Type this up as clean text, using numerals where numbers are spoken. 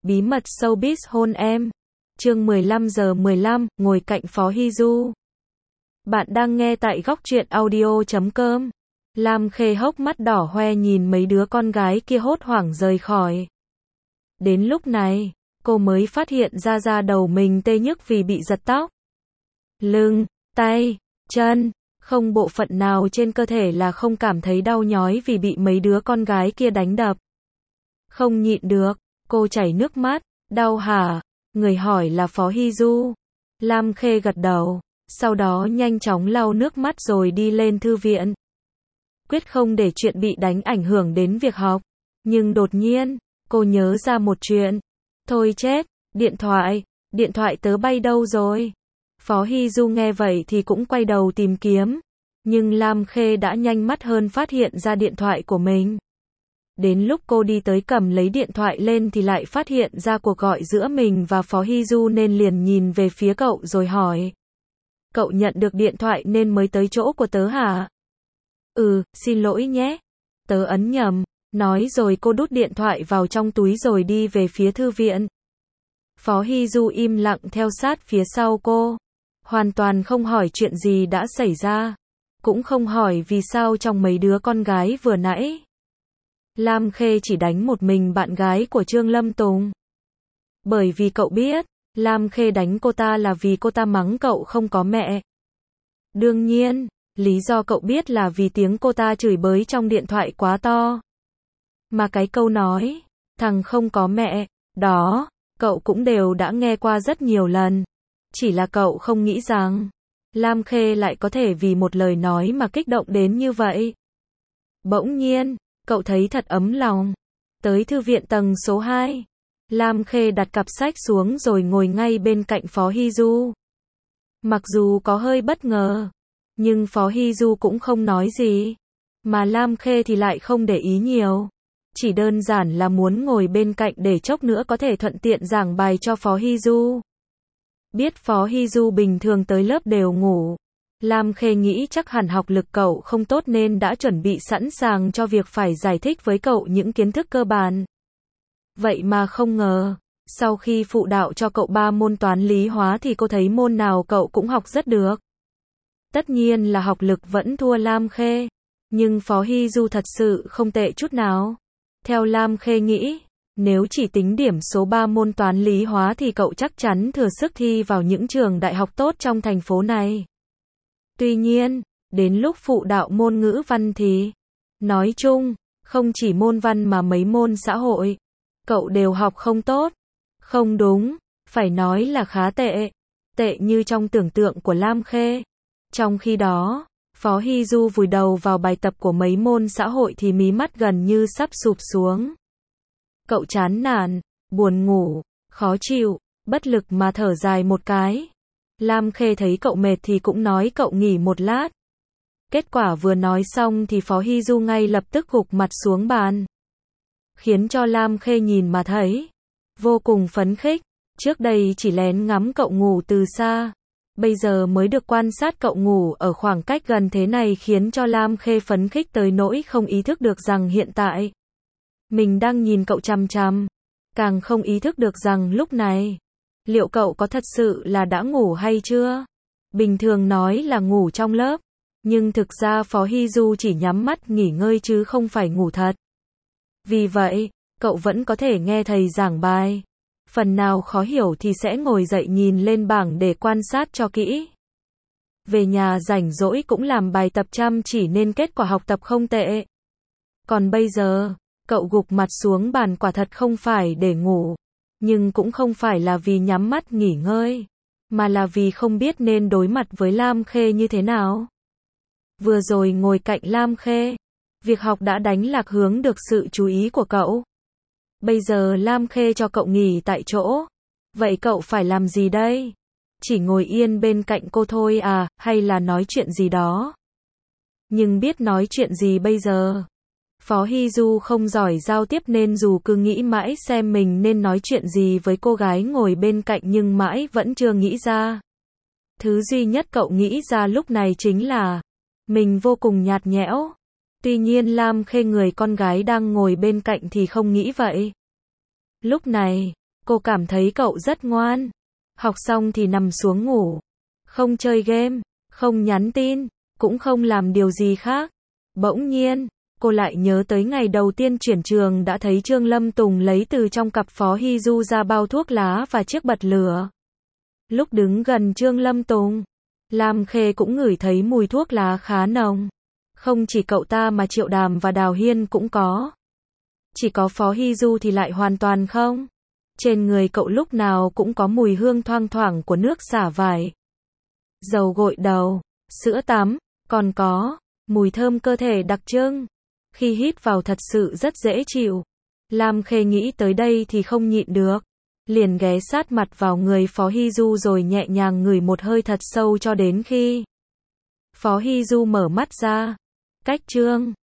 Bí mật showbiz hôn em. Chương 15:15, ngồi cạnh Phó Hy Du. Bạn đang nghe tại Góc Truyện Audio.com. Lam Khê hốc mắt đỏ hoe nhìn mấy đứa con gái kia hốt hoảng rời khỏi. Đến lúc này, cô mới phát hiện ra da đầu mình tê nhức vì bị giật tóc. Lưng, tay, chân, không bộ phận nào trên cơ thể là không cảm thấy đau nhói vì bị mấy đứa con gái kia đánh đập. Không nhịn được, cô chảy nước mắt. Đau hả? Người hỏi là Phó Hy Du. Lam Khê gật đầu, sau đó nhanh chóng lau nước mắt rồi đi lên thư viện. Quyết không để chuyện bị đánh ảnh hưởng đến việc học. Nhưng đột nhiên, cô nhớ ra một chuyện. Thôi chết, điện thoại tớ bay đâu rồi? Phó Hy Du nghe vậy thì cũng quay đầu tìm kiếm. Nhưng Lam Khê đã nhanh mắt hơn phát hiện ra điện thoại của mình. Đến lúc cô đi tới cầm lấy điện thoại lên thì lại phát hiện ra cuộc gọi giữa mình và Phó Hy Du nên liền nhìn về phía cậu rồi hỏi. Cậu nhận được điện thoại nên mới tới chỗ của tớ hả? Xin lỗi nhé. Tớ ấn nhầm. Nói rồi cô đút điện thoại vào trong túi rồi đi về phía thư viện. Phó Hy Du im lặng theo sát phía sau cô. Hoàn toàn không hỏi chuyện gì đã xảy ra. Cũng không hỏi vì sao trong mấy đứa con gái vừa nãy. Lam Khê chỉ đánh một mình bạn gái của Trương Lâm Tùng. Bởi vì cậu biết, Lam Khê đánh cô ta là vì cô ta mắng cậu không có mẹ. Đương nhiên, lý do cậu biết là vì tiếng cô ta chửi bới trong điện thoại quá to. Mà cái câu nói, thằng không có mẹ, đó, cậu cũng đều đã nghe qua rất nhiều lần. Chỉ là cậu không nghĩ rằng, Lam Khê lại có thể vì một lời nói mà kích động đến như vậy. Bỗng nhiên, cậu thấy thật ấm lòng. Tới thư viện tầng số 2. Lam Khê đặt cặp sách xuống rồi ngồi ngay bên cạnh Phó Hy Du. Mặc dù có hơi bất ngờ, nhưng Phó Hy Du cũng không nói gì. Mà Lam Khê thì lại không để ý nhiều. Chỉ đơn giản là muốn ngồi bên cạnh để chốc nữa có thể thuận tiện giảng bài cho Phó Hy Du. Biết Phó Hy Du bình thường tới lớp đều ngủ. Lam Khê nghĩ chắc hẳn học lực cậu không tốt nên đã chuẩn bị sẵn sàng cho việc phải giải thích với cậu những kiến thức cơ bản. Vậy mà không ngờ, sau khi phụ đạo cho cậu 3 môn toán lý hóa thì cô thấy môn nào cậu cũng học rất được. Tất nhiên là học lực vẫn thua Lam Khê, nhưng Phó Hy Du thật sự không tệ chút nào. Theo Lam Khê nghĩ, nếu chỉ tính điểm số 3 môn toán lý hóa thì cậu chắc chắn thừa sức thi vào những trường đại học tốt trong thành phố này. Tuy nhiên, đến lúc phụ đạo môn ngữ văn thì, nói chung, không chỉ môn văn mà mấy môn xã hội, cậu đều học không tốt. Không đúng, phải nói là khá tệ. Tệ như trong tưởng tượng của Lam Khê. Trong khi đó, Phó Hy Du vùi đầu vào bài tập của mấy môn xã hội thì mí mắt gần như sắp sụp xuống. Cậu chán nản, buồn ngủ, khó chịu, bất lực mà thở dài một cái. Lam Khê thấy cậu mệt thì cũng nói cậu nghỉ một lát. Kết quả vừa nói xong thì Phó Hy Du ngay lập tức gục mặt xuống bàn. Khiến cho Lam Khê nhìn mà thấy vô cùng phấn khích. Trước đây chỉ lén ngắm cậu ngủ từ xa. Bây giờ mới được quan sát cậu ngủ ở khoảng cách gần thế này khiến cho Lam Khê phấn khích tới nỗi không ý thức được rằng hiện tại mình đang nhìn cậu chằm chằm. Càng không ý thức được rằng lúc này liệu cậu có thật sự là đã ngủ hay chưa? Bình thường nói là ngủ trong lớp, nhưng thực ra Phó Hy Du chỉ nhắm mắt nghỉ ngơi chứ không phải ngủ thật. Vì vậy, cậu vẫn có thể nghe thầy giảng bài. Phần nào khó hiểu thì sẽ ngồi dậy nhìn lên bảng để quan sát cho kỹ. Về nhà rảnh rỗi cũng làm bài tập chăm chỉ nên kết quả học tập không tệ. Còn bây giờ, cậu gục mặt xuống bàn quả thật không phải để ngủ. Nhưng cũng không phải là vì nhắm mắt nghỉ ngơi, mà là vì không biết nên đối mặt với Lam Khê như thế nào. Vừa rồi ngồi cạnh Lam Khê, việc học đã đánh lạc hướng được sự chú ý của cậu. Bây giờ Lam Khê cho cậu nghỉ tại chỗ. Vậy cậu phải làm gì đây? Chỉ ngồi yên bên cạnh cô thôi à, hay là nói chuyện gì đó? Nhưng biết nói chuyện gì bây giờ? Phó Hy Du không giỏi giao tiếp nên dù cứ nghĩ mãi xem mình nên nói chuyện gì với cô gái ngồi bên cạnh nhưng mãi vẫn chưa nghĩ ra. Thứ duy nhất cậu nghĩ ra lúc này chính là mình vô cùng nhạt nhẽo. Tuy nhiên Lam Khê người con gái đang ngồi bên cạnh thì không nghĩ vậy. Lúc này, Cô cảm thấy cậu rất ngoan. Học xong thì nằm xuống ngủ. Không chơi game, không nhắn tin, cũng không làm điều gì khác. Bỗng nhiên, cô lại nhớ tới ngày đầu tiên chuyển trường đã thấy Trương Lâm Tùng lấy từ trong cặp Phó Hy Du ra bao thuốc lá và chiếc bật lửa. Lúc đứng gần Trương Lâm Tùng, Lam Khê cũng ngửi thấy mùi thuốc lá khá nồng. Không chỉ cậu ta mà Triệu Đàm và Đào Hiên cũng có. Chỉ có Phó Hy Du thì lại hoàn toàn không. Trên người cậu lúc nào cũng có mùi hương thoang thoảng của nước xả vải, dầu gội đầu, sữa tắm, còn có mùi thơm cơ thể đặc trưng. Khi hít vào thật sự rất dễ chịu. Lam Khê nghĩ tới đây thì không nhịn được. Liền ghé sát mặt vào người Phó Hy Du rồi nhẹ nhàng ngửi một hơi thật sâu cho đến khi Phó Hy Du mở mắt ra. Cách Trương